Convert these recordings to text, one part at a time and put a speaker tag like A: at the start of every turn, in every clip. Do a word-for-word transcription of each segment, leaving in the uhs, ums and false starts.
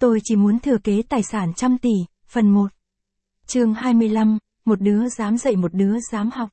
A: Tôi chỉ muốn thừa kế tài sản trăm tỷ, phần một. Chương hai mươi lăm, một đứa dám dạy một đứa dám học.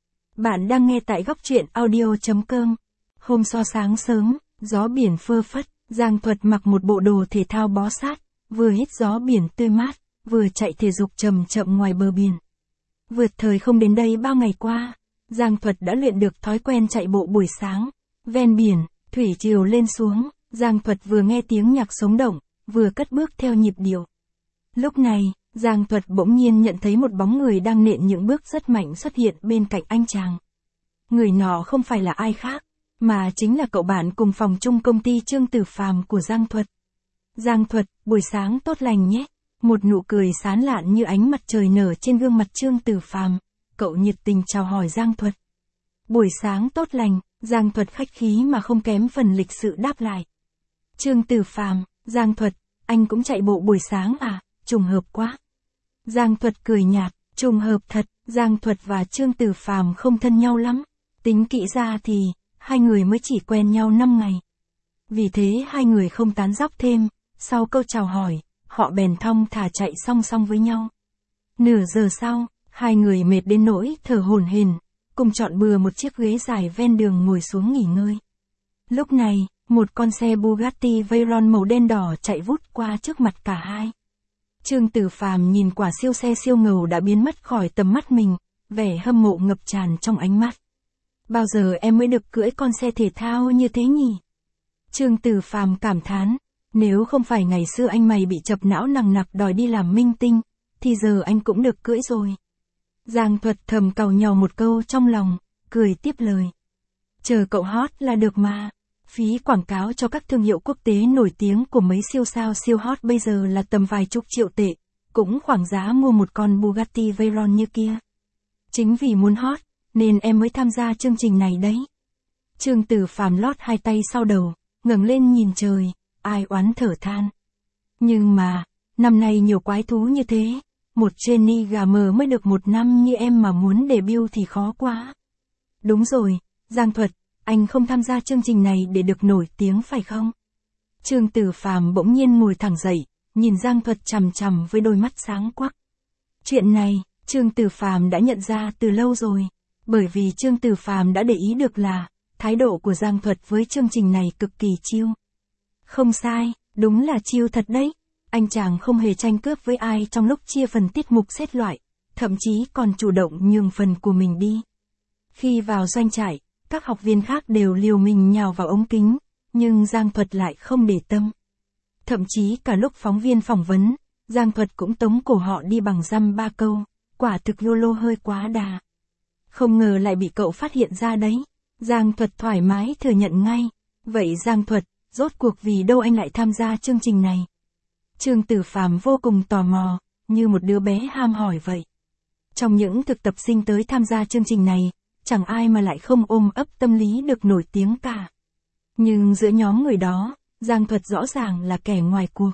A: Bạn đang nghe tại góc truyện audio chấm com. Hôm sau sáng sớm, gió biển phơ phất, Giang Thuật mặc một bộ đồ thể thao bó sát, vừa hít gió biển tươi mát, vừa chạy thể dục chậm chậm ngoài bờ biển. Vượt thời không đến đây bao ngày qua, Giang Thuật đã luyện được thói quen chạy bộ buổi sáng, ven biển, thủy triều lên xuống, Giang Thuật vừa nghe tiếng nhạc sống động, vừa cất bước theo nhịp điệu. Lúc này, Giang Thuật bỗng nhiên nhận thấy một bóng người đang nện những bước rất mạnh xuất hiện bên cạnh anh chàng. Người nọ không phải là ai khác, mà chính là cậu bạn cùng phòng chung công ty Trương Tử Phàm của Giang Thuật. Giang Thuật, buổi sáng tốt lành nhé. Một nụ cười sán lạn như ánh mặt trời nở trên gương mặt Trương Tử Phàm, cậu nhiệt tình chào hỏi Giang Thuật. Buổi sáng tốt lành, Giang Thuật khách khí mà không kém phần lịch sự đáp lại. Trương Tử Phàm, Giang Thuật, anh cũng chạy bộ buổi sáng à, trùng hợp quá. Giang Thuật cười nhạt, trùng hợp thật, Giang Thuật và Trương Tử Phàm không thân nhau lắm, tính kỹ ra thì, hai người mới chỉ quen nhau năm ngày. Vì thế hai người không tán dóc thêm, sau câu chào hỏi, họ bèn thong thả chạy song song với nhau. Nửa giờ sau, hai người mệt đến nỗi thở hổn hển, cùng chọn bừa một chiếc ghế dài ven đường ngồi xuống nghỉ ngơi. Lúc này, một con xe Bugatti Veyron màu đen đỏ chạy vút qua trước mặt cả hai. Trương Tử Phàm nhìn quả siêu xe siêu ngầu đã biến mất khỏi tầm mắt mình, vẻ hâm mộ ngập tràn trong ánh mắt. Bao giờ em mới được cưỡi con xe thể thao như thế nhỉ? Trương Tử Phàm cảm thán, nếu không phải ngày xưa anh mày bị chập não nằng nặc đòi đi làm minh tinh, thì giờ anh cũng được cưỡi rồi. Giang Thuật thầm càu nhàu một câu trong lòng, cười tiếp lời. Chờ cậu hot là được mà. Phí quảng cáo cho các thương hiệu quốc tế nổi tiếng của mấy siêu sao siêu hot bây giờ là tầm vài chục triệu tệ, cũng khoảng giá mua một con Bugatti Veyron như kia. Chính vì muốn hot, nên em mới tham gia chương trình này đấy. Trương Tử Phàm lót hai tay sau đầu, ngẩng lên nhìn trời, ai oán thở than. Nhưng mà, năm nay nhiều quái thú như thế, một Jenny gà mờ mới được một năm như em mà muốn debut thì khó quá. Đúng rồi, Giang Thuật, anh không tham gia chương trình này để được nổi tiếng phải không? Trương Tử Phàm bỗng nhiên ngồi thẳng dậy, nhìn Giang Thuật chằm chằm với đôi mắt sáng quắc. Chuyện này, Trương Tử Phàm đã nhận ra từ lâu rồi, bởi vì Trương Tử Phàm đã để ý được là, thái độ của Giang Thuật với chương trình này cực kỳ chill. Không sai, đúng là chill thật đấy. Anh chàng không hề tranh cướp với ai trong lúc chia phần tiết mục xếp loại, thậm chí còn chủ động nhường phần của mình đi. Khi vào doanh trại, các học viên khác đều liều mình nhào vào ống kính, nhưng Giang Thuật lại không để tâm. Thậm chí cả lúc phóng viên phỏng vấn, Giang Thuật cũng tống cổ họ đi bằng dăm ba câu, quả thực YOLO hơi quá đà. Không ngờ lại bị cậu phát hiện ra đấy. Giang Thuật thoải mái thừa nhận ngay. Vậy Giang Thuật, rốt cuộc vì đâu anh lại tham gia chương trình này? Trương Tử Phàm vô cùng tò mò, như một đứa bé ham hỏi vậy. Trong những thực tập sinh tới tham gia chương trình này, chẳng ai mà lại không ôm ấp tâm lý được nổi tiếng cả. Nhưng giữa nhóm người đó, Giang Thuật rõ ràng là kẻ ngoài cuộc.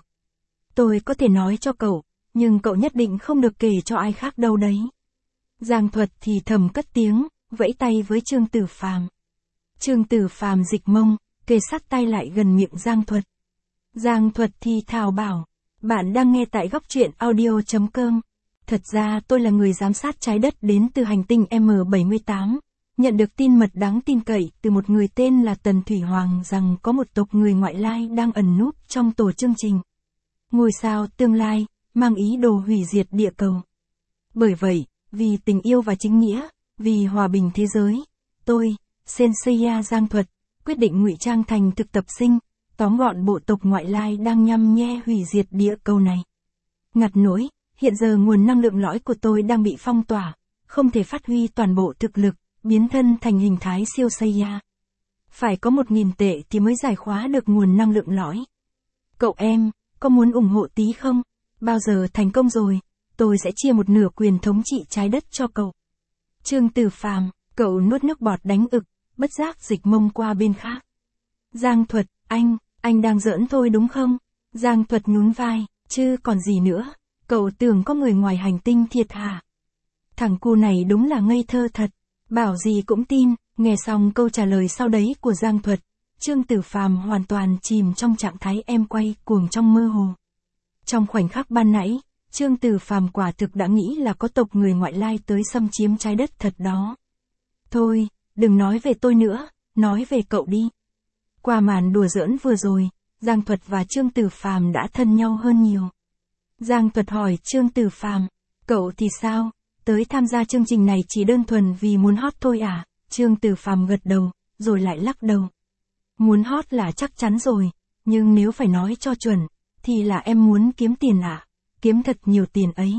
A: Tôi có thể nói cho cậu, nhưng cậu nhất định không được kể cho ai khác đâu đấy. Giang Thuật thì thầm cất tiếng, vẫy tay với Trương Tử Phàm. Trương Tử Phàm dịch mông, kề sát tay lại gần miệng Giang Thuật. Giang Thuật thì thào bảo, bạn đang nghe tại góc truyện audio chấm com. Thật ra tôi là người giám sát trái đất đến từ hành tinh M bảy mươi tám, nhận được tin mật đáng tin cậy từ một người tên là Tần Thủy Hoàng rằng có một tộc người ngoại lai đang ẩn núp trong tổ chương trình. Ngôi sao tương lai, mang ý đồ hủy diệt địa cầu. Bởi vậy, vì tình yêu và chính nghĩa, vì hòa bình thế giới, tôi, Senseiya Giang Thuật, quyết định ngụy trang thành thực tập sinh, tóm gọn bộ tộc ngoại lai đang nhăm nhe hủy diệt địa cầu này. Ngặt nỗi, hiện giờ nguồn năng lượng lõi của tôi đang bị phong tỏa, không thể phát huy toàn bộ thực lực, biến thân thành hình thái siêu Seiya. Phải có một nghìn tệ thì mới giải khóa được nguồn năng lượng lõi. Cậu em, có muốn ủng hộ tí không? Bao giờ thành công rồi, tôi sẽ chia một nửa quyền thống trị trái đất cho cậu. Trương Tử Phàm, cậu nuốt nước bọt đánh ực, bất giác dịch mông qua bên khác. Giang Thuật, anh, anh đang giỡn thôi đúng không? Giang Thuật nhún vai, chứ còn gì nữa, cậu tưởng có người ngoài hành tinh thiệt hả? Thằng cu này đúng là ngây thơ thật, bảo gì cũng tin. Nghe xong câu trả lời sau đấy của Giang Thuật, Trương Tử Phàm hoàn toàn chìm trong trạng thái em quay cuồng trong mơ hồ. Trong khoảnh khắc ban nãy, Trương Tử Phàm quả thực đã nghĩ là có tộc người ngoại lai tới xâm chiếm trái đất thật đó. Thôi, đừng nói về tôi nữa, nói về cậu đi. Qua màn đùa giỡn vừa rồi, Giang Thuật và Trương Tử Phàm đã thân nhau hơn nhiều. Giang Thuật hỏi Trương Tử Phàm, cậu thì sao, tới tham gia chương trình này chỉ đơn thuần vì muốn hot thôi à? Trương Tử Phàm gật đầu, rồi lại lắc đầu. Muốn hot là chắc chắn rồi, nhưng nếu phải nói cho chuẩn, thì là em muốn kiếm tiền ạ, à? Kiếm thật nhiều tiền ấy.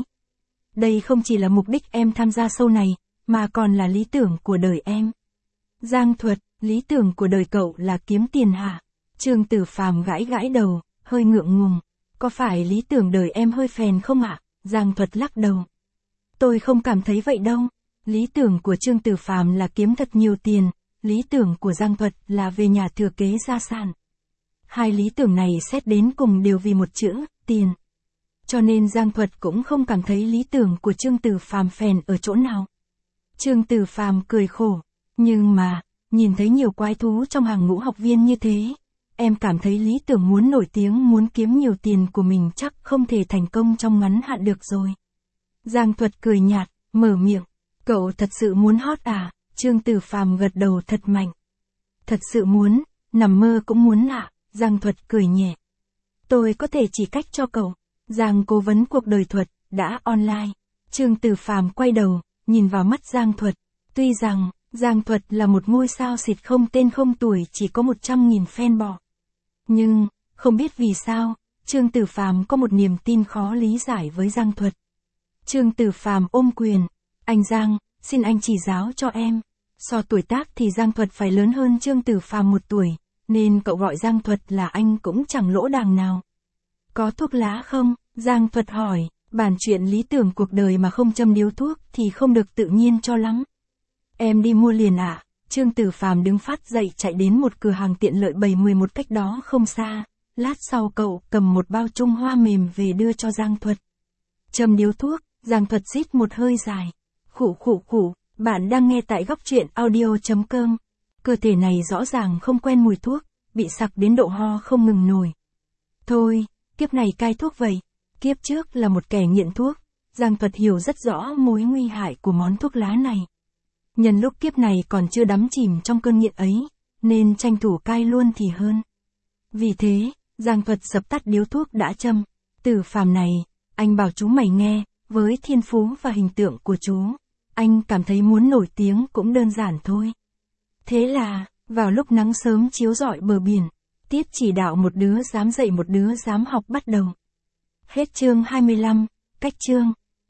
A: Đây không chỉ là mục đích em tham gia show này, mà còn là lý tưởng của đời em. Giang Thuật, lý tưởng của đời cậu là kiếm tiền hả? Trương Tử Phàm gãi gãi đầu, hơi ngượng ngùng. Có phải lý tưởng đời em hơi phèn không ạ? Giang Thuật lắc đầu. Tôi không cảm thấy vậy đâu. Lý tưởng của Trương Tử Phàm là kiếm thật nhiều tiền, lý tưởng của Giang Thuật là về nhà thừa kế gia sản. Hai lý tưởng này xét đến cùng đều vì một chữ, tiền. Cho nên Giang Thuật cũng không cảm thấy lý tưởng của Trương Tử Phàm phèn ở chỗ nào. Trương Tử Phàm cười khổ. Nhưng mà, nhìn thấy nhiều quái thú trong hàng ngũ học viên như thế, em cảm thấy lý tưởng muốn nổi tiếng, muốn kiếm nhiều tiền của mình chắc không thể thành công trong ngắn hạn được rồi. Giang Thuật cười nhạt, mở miệng. Cậu thật sự muốn hot à? Trương Tử Phàm gật đầu thật mạnh. Thật sự muốn, nằm mơ cũng muốn ạ. Giang Thuật cười nhẹ. Tôi có thể chỉ cách cho cậu. Giang cố vấn cuộc đời Thuật, đã online. Trương Tử Phàm quay đầu, nhìn vào mắt Giang Thuật. Tuy rằng, Giang Thuật là một ngôi sao xịt không tên không tuổi chỉ có một trăm nghìn fan bò. Nhưng, không biết vì sao, Trương Tử Phàm có một niềm tin khó lý giải với Giang Thuật. Trương Tử Phàm ôm quyền. Anh Giang, xin anh chỉ giáo cho em. So tuổi tác thì Giang Thuật phải lớn hơn Trương Tử Phàm một tuổi, nên cậu gọi Giang Thuật là anh cũng chẳng lỗ đàng nào. Có thuốc lá không? Giang Thuật hỏi. Bàn chuyện lý tưởng cuộc đời mà không châm điếu thuốc thì không được tự nhiên cho lắm. Em đi mua liền ạ. À? Trương Tử Phàm đứng phát dậy chạy đến một cửa hàng tiện lợi bảy mười một cách đó không xa. Lát sau cậu cầm một bao Trung Hoa mềm về đưa cho Giang Thuật. Châm điếu thuốc, Giang Thuật rít một hơi dài. Khụ khụ khụ, bạn đang nghe tại góc truyện audio chấm com. Cơ thể này rõ ràng không quen mùi thuốc, bị sặc đến độ ho không ngừng nổi. Thôi, kiếp này cai thuốc vậy. Kiếp trước là một kẻ nghiện thuốc, Giang Thuật hiểu rất rõ mối nguy hại của món thuốc lá này. Nhân lúc kiếp này còn chưa đắm chìm trong cơn nghiện ấy, nên tranh thủ cai luôn thì hơn. Vì thế, Giang Thuật dập tắt điếu thuốc đã châm. Tử Phàm này, anh bảo chú mày nghe, với thiên phú và hình tượng của chú, anh cảm thấy muốn nổi tiếng cũng đơn giản thôi. Thế là, vào lúc nắng sớm chiếu rọi bờ biển, tiết chỉ đạo một đứa dám dạy một đứa dám học bắt đầu. Hết chương hai mươi lăm, cách chương.